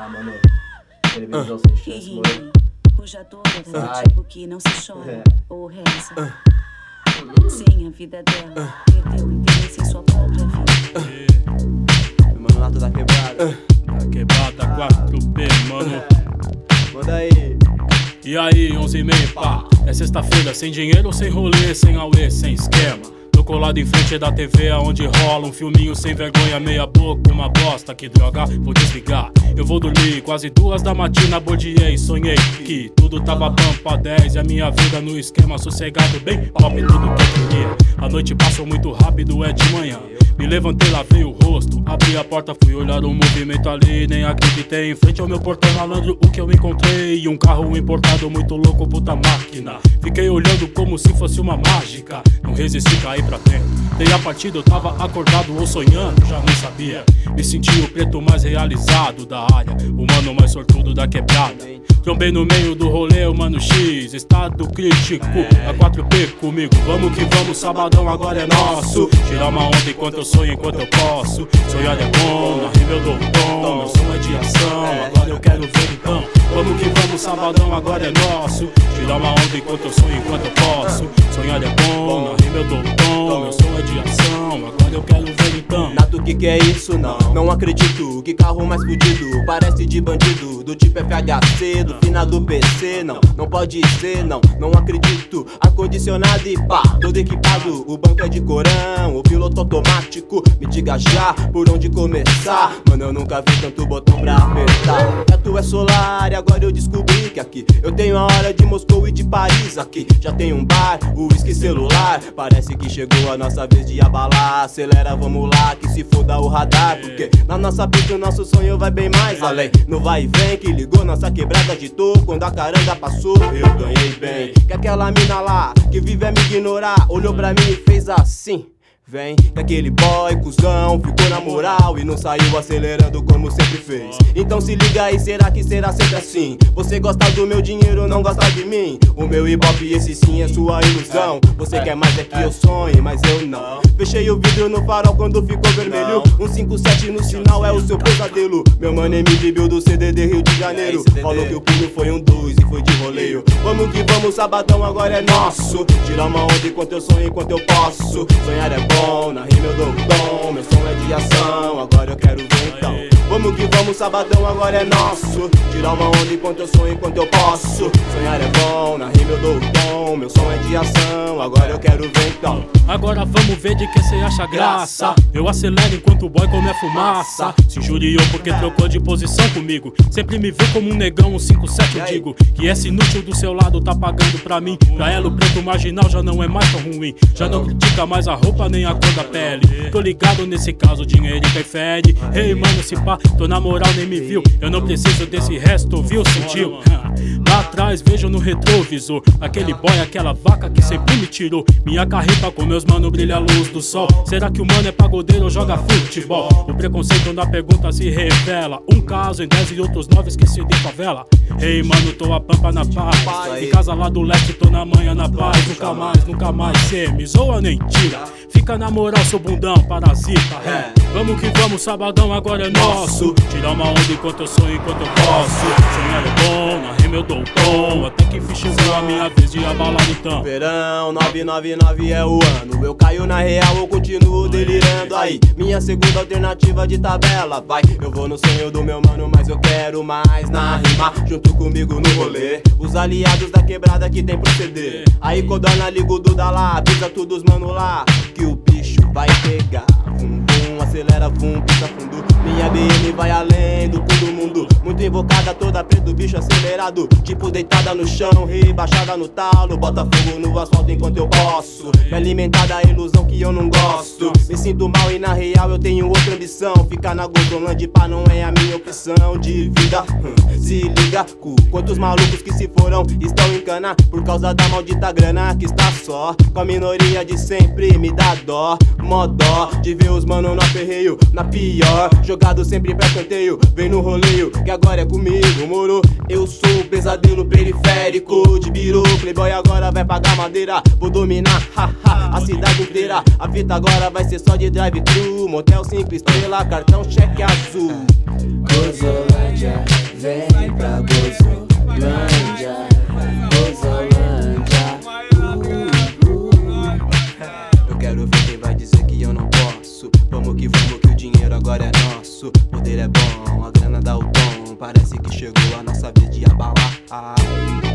Ah, mano, televisão sem chance, mano. Cuja dor é do tipo que não se chora ou reza. Sim, a vida dela perdeu interesse em sua própria vida. Mano, lata da quebrada. Da quebrada 4P, mano. Manda aí. E aí, 11h30, pá. É sexta-feira, sem dinheiro, sem rolê, sem auê, sem esquema. Tô colado em frente da TV, aonde rola um filminho sem vergonha, meia boca, uma bosta, que droga, vou desligar. Eu vou dormir, quase 2 da matina, bordeei, sonhei que tudo tava bom pra 10 e a minha vida no esquema, sossegado, bem pop, tudo que eu queria. A noite passou muito rápido, é de manhã. Me levantei, lavei o rosto, abri a porta, fui olhar o movimento ali, nem acreditei. Em frente ao meu portão malandro, o que eu encontrei? Um carro importado muito louco, puta máquina. Fiquei olhando como se fosse uma mágica, não resisti, caí pra dentro. Dei a partida, eu tava acordado ou sonhando, já não sabia. Me senti o preto mais realizado da área, o mano mais sortudo da quebrada. Trombei no meio do rolê, o mano X, estado crítico, a 4P comigo. Vamos que vamos, sabadão agora é nosso. Tirar uma onda enquanto eu sonho, enquanto eu posso. Sonhar é bom, na rima eu dou o tom. Meu som é de ação, agora eu quero ver então. Vamos que vamos, sabadão agora é nosso. Tirar uma onda enquanto eu sonho, enquanto eu posso. Sonhar é bom, na rima eu dou o tom. Meu som é de ação, agora eu quero ver então. Nato, que é isso? Não acredito. Que carro mais fudido, parece de bandido. Do tipo FHC, do final do PC. Não pode ser, não acredito. Ar-condicionado e pá, todo equipado. O banco é de corão, o piloto automático. Me diga já por onde começar. Mano, eu nunca vi tanto botão pra apertar. Teto é solar e agora eu descobri que aqui eu tenho a hora de Moscou e de Paris. Aqui já tem um bar, o uísque celular. Parece que chegou a nossa vez de abalar. Acelera, vamos lá, que se foda o radar. Porque na nossa pista o nosso sonho vai bem mais além. No vai e vem que ligou, nossa quebrada agitou. Quando a caranga passou, eu ganhei bem. Que aquela mina lá, que vive a me ignorar, olhou pra mim e fez assim. Vem, que aquele boy cuzão ficou na moral e não saiu acelerando como sempre fez. Então se liga aí, será que será sempre assim? Você gosta do meu dinheiro, não gosta de mim? O meu ibope, esse sim é sua ilusão. Você quer mais é que eu sonhe, mas eu não. Fechei o vidro no farol quando ficou vermelho. 157 no sinal é o seu pesadelo. Meu mano MV Bill do CDD Rio de Janeiro falou que o pulo foi um 2 e foi de roleio. Vamos que vamos, sabadão agora é nosso. Tirar uma onda enquanto eu sonho, enquanto eu posso. Sonhar é bom, na rima eu dou o tom. Meu som é de ação, agora eu quero ver então. Vamos que vamos, sabadão agora é nosso. Tirar uma onda enquanto eu sonho, enquanto eu posso. Sonhar é bom, na rima eu dou o tom. Meu som é de ação, agora eu quero ver então. Agora vamos ver de que cê acha graça. Eu acelero enquanto o boy come a fumaça. Se injuriou porque trocou de posição comigo. Sempre me vê como um negão, um 57 eu digo. Que esse inútil do seu lado tá pagando pra mim. Pra ela o preto marginal já não é mais tão ruim. Já não critica mais a roupa nem a cor da pele. Tô ligado nesse caso, dinheiro interfere. Ei mano, se pá, tô na moral, nem me viu. Eu não preciso desse resto, viu, sentiu? Lá atrás vejo no retrovisor aquele boy, aquela vaca que sempre me tirou. Minha carreta com meus mano brilha a luz do sol. Será que o mano é pagodeiro ou joga futebol? O preconceito na pergunta se revela. Um caso em 10 e outros 9 esqueci de favela. Ei mano, tô a pampa na paz. Em casa lá do leste tô na manhã na paz. Nunca mais cê me zoa nem tira. Fica na moral, seu bundão, parasita. Vamos que vamos, sabadão agora é nosso. Tirar uma onda enquanto eu sonho, enquanto eu posso. Sonhar é bom, na rima eu dou o tom. Até que enfim chegou a minha vez de abalar então. Verão 999 é o ano. Eu caio na real, eu continuo delirando aí. Minha segunda alternativa de tabela, vai. Eu vou no sonho do meu mano, mas eu quero mais na rima. Junto comigo no rolê, os aliados da quebrada que tem proceder. Aí Codorna liga o Duda lá, avisa todos os mano lá que o bicho vai pegar. Vum, vum, acelera, vum, pisa fundo. Minha BM vai além do cu do mundo. Muito invocada, toda preto, bicho acelerado. Tipo deitada no chão, rebaixada no talo. Bota fogo no asfalto enquanto eu posso. Me alimentar da ilusão que eu não gosto. Me sinto mal e na real eu tenho outra ambição. Ficar na Gordolândia pá não é a minha opção de vida. Se liga, cu, quantos malucos que se foram estão em cana por causa da maldita grana que está só. Com a minoria de sempre me dá dó. Mó dó de ver os mano no aperreio, na pior. Jogado sempre pra canteio, vem no roleio, que agora é comigo, moro. Eu sou o pesadelo periférico de Biru. Playboy agora vai pagar madeira, vou dominar, haha, a cidade inteira. A fita agora vai ser só de drive-thru. Motel 5 estrelas, cartão cheque azul. Cruzolândia. chegou a nossa vez de abalar.